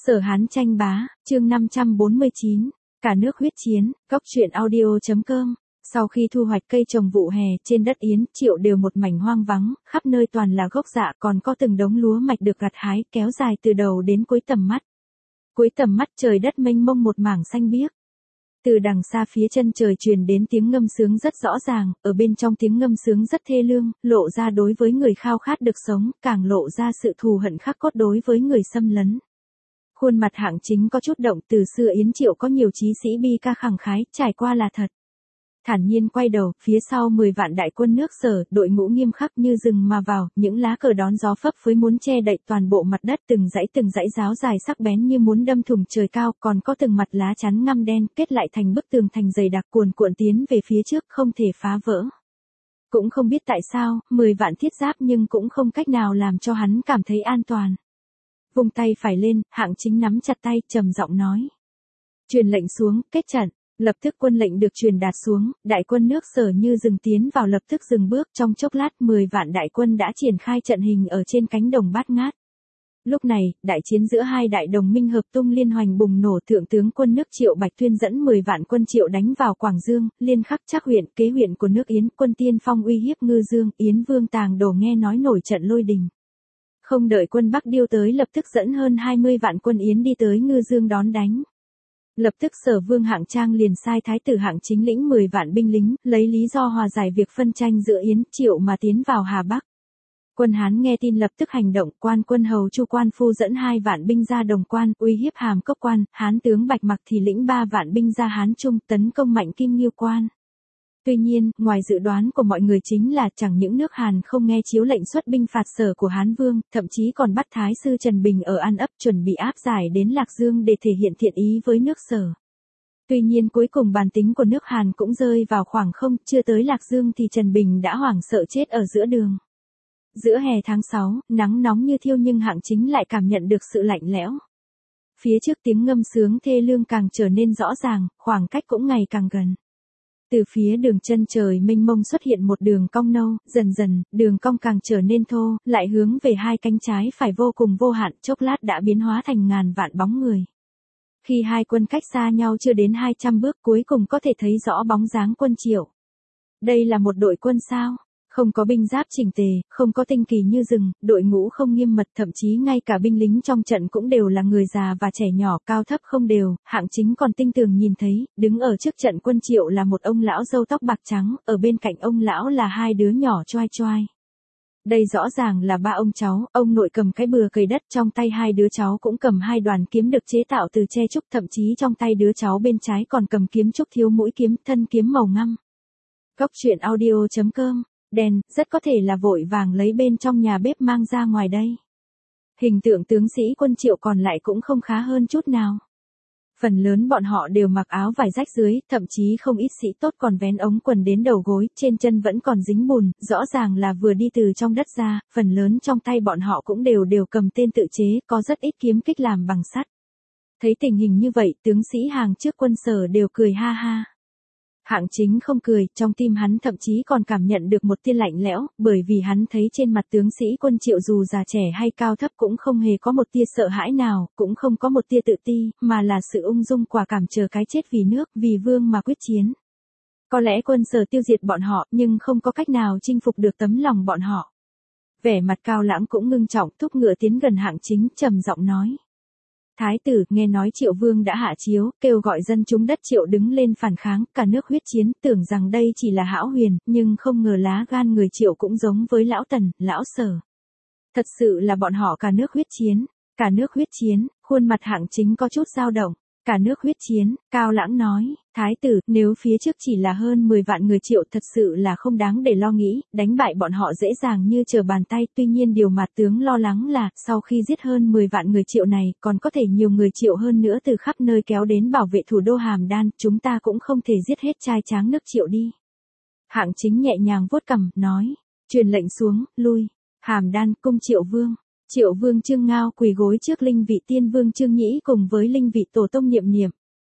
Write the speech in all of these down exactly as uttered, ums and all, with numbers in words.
Sở Hán tranh bá, chương năm trăm bốn mươi chín, cả nước huyết chiến, góc truyện audio.com. Sau khi thu hoạch cây trồng vụ hè trên đất Yến, Triệu đều một mảnh hoang vắng, khắp nơi toàn là gốc dạ, còn có từng đống lúa mạch được gặt hái, kéo dài từ đầu đến cuối tầm mắt. Cuối tầm mắt trời đất mênh mông một mảng xanh biếc. Từ đằng xa phía chân trời truyền đến tiếng ngâm sướng rất rõ ràng, ở bên trong tiếng ngâm sướng rất thê lương, lộ ra đối với người khao khát được sống, càng lộ ra sự thù hận khắc cốt đối với người xâm lấn. Khuôn mặt Hạng Chính có chút động, từ xưa Yến Triệu có nhiều chí sĩ bi ca khẳng khái, trải qua là thật. Thản nhiên quay đầu, phía sau mười vạn đại quân nước Sở, đội ngũ nghiêm khắc như rừng mà vào, những lá cờ đón gió phấp phới muốn che đậy toàn bộ mặt đất, từng dãy từng dãy giáo dài sắc bén như muốn đâm thủng trời cao, còn có từng mặt lá chắn ngăm đen, kết lại thành bức tường thành dày đặc cuồn cuộn tiến về phía trước, không thể phá vỡ. Cũng không biết tại sao, mười vạn thiết giáp nhưng cũng không cách nào làm cho hắn cảm thấy an toàn. Vung tay phải lên, Hạng Chính nắm chặt tay, trầm giọng nói. Truyền lệnh xuống, kết trận. Lập tức quân lệnh được truyền đạt xuống, đại quân nước Sở như dừng tiến vào lập tức dừng bước, trong chốc lát mười vạn đại quân đã triển khai trận hình ở trên cánh đồng bát ngát. Lúc này, đại chiến giữa hai đại đồng minh hợp tung liên hoành bùng nổ, thượng tướng quân nước Triệu Bạch Tuyên dẫn mười vạn quân Triệu đánh vào Quảng Dương, Liên Khắc Trác huyện, kế huyện của nước Yến, quân Tiên Phong uy hiếp Ngư Dương, Yến Vương Tàng Đồ nghe nói nổi trận lôi đình. Không đợi quân Bắc Điêu tới lập tức dẫn hơn hai mươi vạn quân Yến đi tới Ngư Dương đón đánh. Lập tức Sở Vương Hạng Trang liền sai thái tử Hạng Chính lĩnh mười vạn binh lính, lấy lý do hòa giải việc phân tranh giữa Yến, Triệu mà tiến vào Hà Bắc. Quân Hán nghe tin lập tức hành động, quan quân hầu Chu Quan Phu dẫn hai vạn binh ra Đồng Quan, uy hiếp Hàm Cốc Quan, Hán tướng Bạch Mặc thì lĩnh ba vạn binh ra Hán Trung, tấn công Mạnh Kim Nghiêu Quan. Tuy nhiên, ngoài dự đoán của mọi người chính là chẳng những nước Hàn không nghe chiếu lệnh xuất binh phạt Sở của Hán Vương, thậm chí còn bắt Thái sư Trần Bình ở An Ấp chuẩn bị áp giải đến Lạc Dương để thể hiện thiện ý với nước Sở. Tuy nhiên cuối cùng bàn tính của nước Hàn cũng rơi vào khoảng không, chưa tới Lạc Dương thì Trần Bình đã hoảng sợ chết ở giữa đường. Giữa hè tháng sáu, nắng nóng như thiêu nhưng Hạng Chính lại cảm nhận được sự lạnh lẽo. Phía trước tiếng ngâm sướng thê lương càng trở nên rõ ràng, khoảng cách cũng ngày càng gần. Từ phía đường chân trời mênh mông xuất hiện một đường cong nâu, dần dần, đường cong càng trở nên thô, lại hướng về hai cánh trái phải vô cùng vô hạn, chốc lát đã biến hóa thành ngàn vạn bóng người. Khi hai quân cách xa nhau chưa đến hai trăm bước cuối cùng có thể thấy rõ bóng dáng quân Triệu. Đây là một đội quân sao? Không có binh giáp chỉnh tề, không có tinh kỳ như rừng, đội ngũ không nghiêm mật, thậm chí ngay cả binh lính trong trận cũng đều là người già và trẻ nhỏ, cao thấp không đều. Hạng Chính còn tinh tường nhìn thấy, đứng ở trước trận quân Triệu là một ông lão râu tóc bạc trắng, ở bên cạnh ông lão là hai đứa nhỏ choai choai. Đây rõ ràng là ba ông cháu, ông nội cầm cái bừa cày đất, trong tay hai đứa cháu cũng cầm hai đoàn kiếm được chế tạo từ tre trúc, thậm chí trong tay đứa cháu bên trái còn cầm kiếm trúc thiếu mũi kiếm, thân kiếm màu ngăm. Góc truyện audio.com. Đèn, rất có thể là vội vàng lấy bên trong nhà bếp mang ra ngoài đây. Hình tượng tướng sĩ quân Triệu còn lại cũng không khá hơn chút nào. Phần lớn bọn họ đều mặc áo vải rách dưới, thậm chí không ít sĩ tốt còn vén ống quần đến đầu gối, trên chân vẫn còn dính bùn, rõ ràng là vừa đi từ trong đất ra, phần lớn trong tay bọn họ cũng đều đều cầm tên tự chế, có rất ít kiếm kích làm bằng sắt. Thấy tình hình như vậy, tướng sĩ hàng trước quân Sở đều cười ha ha. Hạng Chính không cười, trong tim hắn thậm chí còn cảm nhận được một tia lạnh lẽo, bởi vì hắn thấy trên mặt tướng sĩ quân Triệu dù già trẻ hay cao thấp cũng không hề có một tia sợ hãi nào, cũng không có một tia tự ti, mà là sự ung dung quả cảm chờ cái chết vì nước, vì vương mà quyết chiến. Có lẽ quân Sở tiêu diệt bọn họ, nhưng không có cách nào chinh phục được tấm lòng bọn họ. Vẻ mặt Cao Lãng cũng ngưng trọng, thúc ngựa tiến gần Hạng Chính, trầm giọng nói. Thái tử, nghe nói Triệu Vương đã hạ chiếu, kêu gọi dân chúng đất Triệu đứng lên phản kháng, cả nước huyết chiến, tưởng rằng đây chỉ là hão huyền, nhưng không ngờ lá gan người Triệu cũng giống với lão Tần, lão Sở. Thật sự là bọn họ cả nước huyết chiến, cả nước huyết chiến, khuôn mặt Hạng Chính có chút dao động. Cả nước huyết chiến, Cao Lãng nói, Thái tử, nếu phía trước chỉ là hơn mười vạn người Triệu thật sự là không đáng để lo nghĩ, đánh bại bọn họ dễ dàng như trở bàn tay, tuy nhiên điều mà tướng lo lắng là, sau khi giết hơn mười vạn người Triệu này, còn có thể nhiều người Triệu hơn nữa từ khắp nơi kéo đến bảo vệ thủ đô Hàm Đan, chúng ta cũng không thể giết hết trai tráng nước Triệu đi. Hạng Chính nhẹ nhàng vuốt cằm, nói, truyền lệnh xuống, lui, Hàm Đan, cung Triệu Vương. Triệu Vương Trương Ngao quỳ gối trước linh vị Tiên Vương Trương Nhĩ cùng với linh vị Tổ tông Niệm Niệm.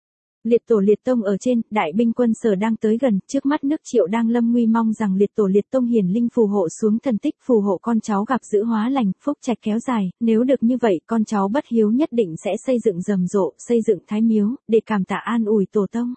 Liệt tổ liệt tông ở trên, đại binh quân Sở đang tới gần, trước mắt nước Triệu đang lâm nguy, mong rằng liệt tổ liệt tông hiển linh phù hộ xuống thần tích, phù hộ con cháu gặp dữ hóa lành, phúc trạch kéo dài, nếu được như vậy, con cháu bất hiếu nhất định sẽ xây dựng rầm rộ, xây dựng thái miếu, để cảm tạ an ủi tổ tông.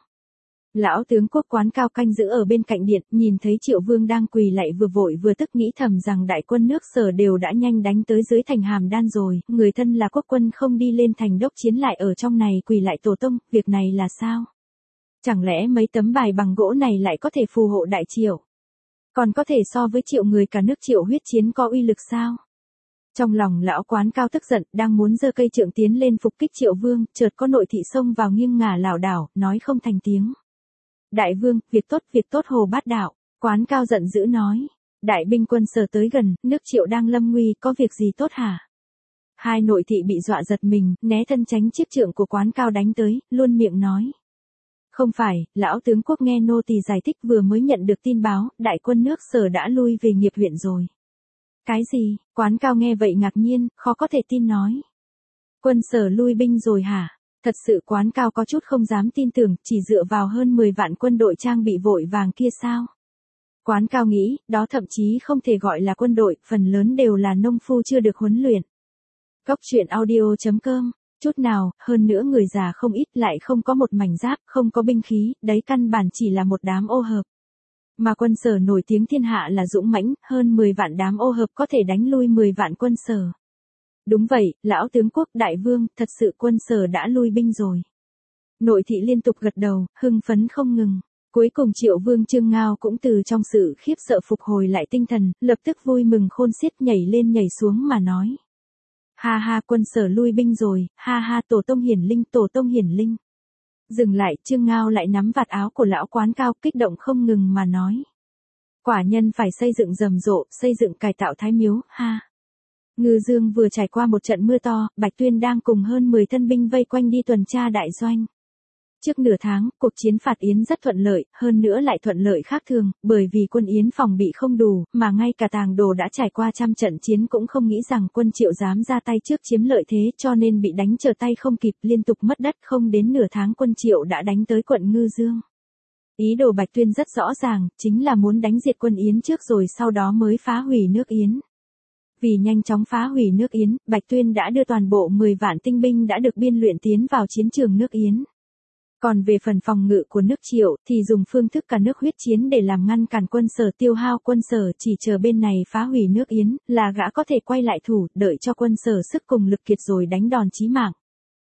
Lão tướng quốc Quán Cao canh giữ ở bên cạnh điện, nhìn thấy Triệu Vương đang quỳ lạy vừa vội vừa tức, nghĩ thầm rằng đại quân nước Sở đều đã nhanh đánh tới dưới thành Hàm Đan rồi, người thân là quốc quân không đi lên thành đốc chiến lại ở trong này quỳ lại tổ tông, việc này là sao? Chẳng lẽ mấy tấm bài bằng gỗ này lại có thể phù hộ đại Triệu? Còn có thể so với Triệu người cả nước Triệu huyết chiến có uy lực sao? Trong lòng lão Quán Cao tức giận, đang muốn giơ cây trượng tiến lên phục kích Triệu Vương, chợt có nội thị xông vào nghiêng ngả lảo đảo, nói không thành tiếng. Đại vương, việc tốt, việc tốt Hồ Bát Đạo. Quán Cao giận dữ nói. Đại binh quân Sở tới gần, nước Triệu đang lâm nguy, có việc gì tốt hả? Hai nội thị bị dọa giật mình, né thân tránh chiếc trượng của Quán Cao đánh tới, luôn miệng nói. Không phải, lão tướng quốc nghe nô tỳ giải thích, vừa mới nhận được tin báo, đại quân nước Sở đã lui về Nghiệp huyện rồi. Cái gì? Quán Cao nghe vậy ngạc nhiên, khó có thể tin nói. Quân Sở lui binh rồi hả? Thật sự Quán Cao có chút không dám tin tưởng, chỉ dựa vào hơn mười vạn quân đội trang bị vội vàng kia sao? Quán Cao nghĩ, đó thậm chí không thể gọi là quân đội, phần lớn đều là nông phu chưa được huấn luyện. Cốc truyện audio chấm com, chút nào, hơn nữa người già không ít, lại không có một mảnh giáp, không có binh khí, đấy căn bản chỉ là một đám ô hợp. Mà quân Sở nổi tiếng thiên hạ là dũng mãnh, hơn mười vạn đám ô hợp có thể đánh lui mười vạn quân Sở. Đúng vậy, lão tướng quốc đại vương, thật sự quân Sở đã lui binh rồi. Nội thị liên tục gật đầu, hưng phấn không ngừng. Cuối cùng Triệu Vương Trương Ngao cũng từ trong sự khiếp sợ phục hồi lại tinh thần, lập tức vui mừng khôn xiết, nhảy lên nhảy xuống mà nói. Ha ha, quân Sở lui binh rồi, ha ha, tổ tông hiển linh, tổ tông hiển linh. Dừng lại, Trương Ngao lại nắm vạt áo của lão Quán Cao, kích động không ngừng mà nói. Quả nhân phải xây dựng rầm rộ, xây dựng cải tạo thái miếu, ha. Ngư Dương vừa trải qua một trận mưa to, Bạch Tuyên đang cùng hơn mười thân binh vây quanh đi tuần tra đại doanh. Trước nửa tháng, cuộc chiến phạt Yến rất thuận lợi, hơn nữa lại thuận lợi khác thường, bởi vì quân Yến phòng bị không đủ, mà ngay cả Tàng Đồ đã trải qua trăm trận chiến cũng không nghĩ rằng quân Triệu dám ra tay trước chiếm lợi thế, cho nên bị đánh trở tay không kịp, liên tục mất đất, không đến nửa tháng quân Triệu đã đánh tới quận Ngư Dương. Ý đồ Bạch Tuyên rất rõ ràng, chính là muốn đánh diệt quân Yến trước rồi sau đó mới phá hủy nước Yến. Vì nhanh chóng phá hủy nước Yến, Bạch Tuyên đã đưa toàn bộ mười vạn tinh binh đã được biên luyện tiến vào chiến trường nước Yến. Còn về phần phòng ngự của nước Triệu, thì dùng phương thức cả nước huyết chiến để làm ngăn cản quân Sở tiêu hao quân Sở, chỉ chờ bên này phá hủy nước Yến, là gã có thể quay lại thủ, đợi cho quân Sở sức cùng lực kiệt rồi đánh đòn chí mạng.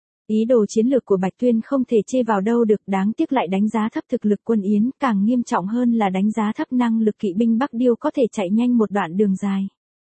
Ý đồ chiến lược của Bạch Tuyên không thể chê vào đâu được, đáng tiếc lại đánh giá thấp thực lực quân Yến, càng nghiêm trọng hơn là đánh giá thấp năng lực kỵ binh Bắc Điêu có thể chạy nhanh một đoạn đường dài.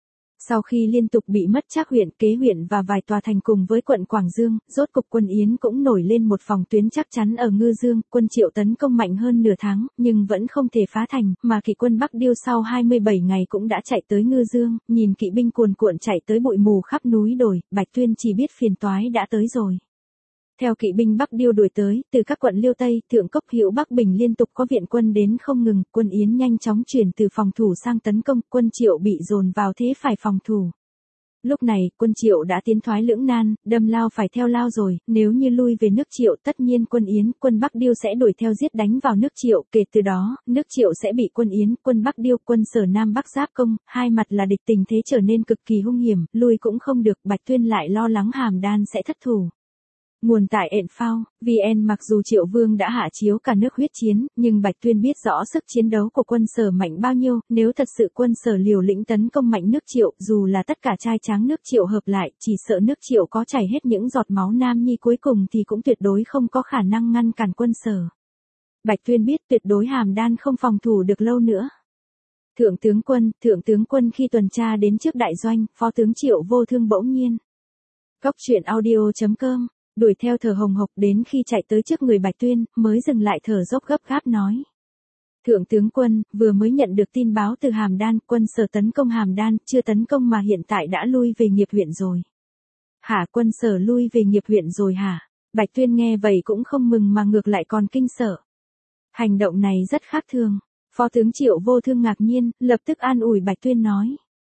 Sau khi liên tục bị mất Trác huyện, Kế huyện và vài tòa thành cùng với quận Quảng Dương, rốt cục quân Yến cũng nổi lên một phòng tuyến chắc chắn ở Ngư Dương, quân Triệu tấn công mạnh hơn nửa tháng, nhưng vẫn không thể phá thành, mà kỵ quân Bắc Điêu sau hai mươi bảy ngày cũng đã chạy tới Ngư Dương, nhìn kỵ binh cuồn cuộn chạy tới bụi mù khắp núi đồi, Bạch Tuyên chỉ biết phiền toái đã tới rồi. Theo kỵ binh Bắc Điêu đuổi tới, từ các quận Liêu Tây, Thượng Cốc, Hữu Bắc Bình liên tục có viện quân đến không ngừng, quân Yến nhanh chóng chuyển từ phòng thủ sang tấn công, quân Triệu bị dồn vào thế phải phòng thủ. Lúc này, quân Triệu đã tiến thoái lưỡng nan, đâm lao phải theo lao rồi, nếu như lui về nước Triệu, tất nhiên quân Yến, quân Bắc Điêu sẽ đuổi theo giết đánh vào nước Triệu, kể từ đó, nước Triệu sẽ bị quân Yến, quân Bắc Điêu, quân Sở Nam Bắc giáp công, hai mặt là địch, tình thế trở nên cực kỳ hung hiểm, lui cũng không được, Bạch Tuyên lại lo lắng Hàm Đan sẽ thất thủ. Nguồn tại ện phao, vê en mặc dù Triệu Vương đã hạ chiếu cả nước huyết chiến, nhưng Bạch Tuyên biết rõ sức chiến đấu của quân Sở mạnh bao nhiêu, nếu thật sự quân Sở liều lĩnh tấn công mạnh nước Triệu, dù là tất cả trai tráng nước Triệu hợp lại, chỉ sợ nước Triệu có chảy hết những giọt máu nam nhi cuối cùng thì cũng tuyệt đối không có khả năng ngăn cản quân Sở. Bạch Tuyên biết tuyệt đối Hàm Đan không phòng thủ được lâu nữa. Thượng tướng quân, thượng tướng quân khi tuần tra đến trước đại doanh, phó tướng Triệu Vô Thương bỗng nhiên. Cốc truyện audio chấm com đuổi theo thở hồng hộc, đến khi chạy tới trước người Bạch Tuyên, mới dừng lại thở dốc gấp gáp nói. Thượng tướng quân, vừa mới nhận được tin báo từ Hàm Đan, quân Sở tấn công Hàm Đan, chưa tấn công mà hiện tại đã lui về Nghiệp huyện rồi. Hả, quân Sở lui về Nghiệp huyện rồi hả? Bạch Tuyên nghe vậy cũng không mừng mà ngược lại còn kinh sợ. Hành động này rất khác thường. Phó tướng Triệu Vô Thương ngạc nhiên, lập tức an ủi Bạch Tuyên nói.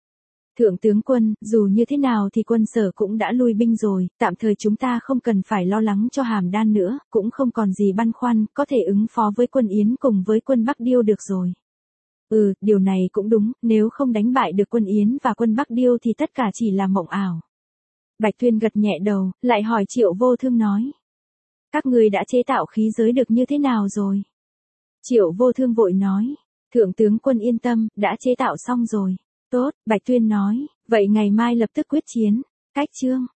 Thượng tướng quân, dù như thế nào thì quân Sở cũng đã lui binh rồi, tạm thời chúng ta không cần phải lo lắng cho Hàm Đan nữa, cũng không còn gì băn khoăn, có thể ứng phó với quân Yến cùng với quân Bắc Điêu được rồi. Ừ, điều này cũng đúng, nếu không đánh bại được quân Yến và quân Bắc Điêu thì tất cả chỉ là mộng ảo. Bạch Tuyên gật nhẹ đầu, lại hỏi Triệu Vô Thương nói. Các người đã chế tạo khí giới được như thế nào rồi? Triệu Vô Thương vội nói. Thượng tướng quân yên tâm, đã chế tạo xong rồi. Tốt, Bạch Tuyên nói, vậy ngày mai lập tức quyết chiến. Cách chương.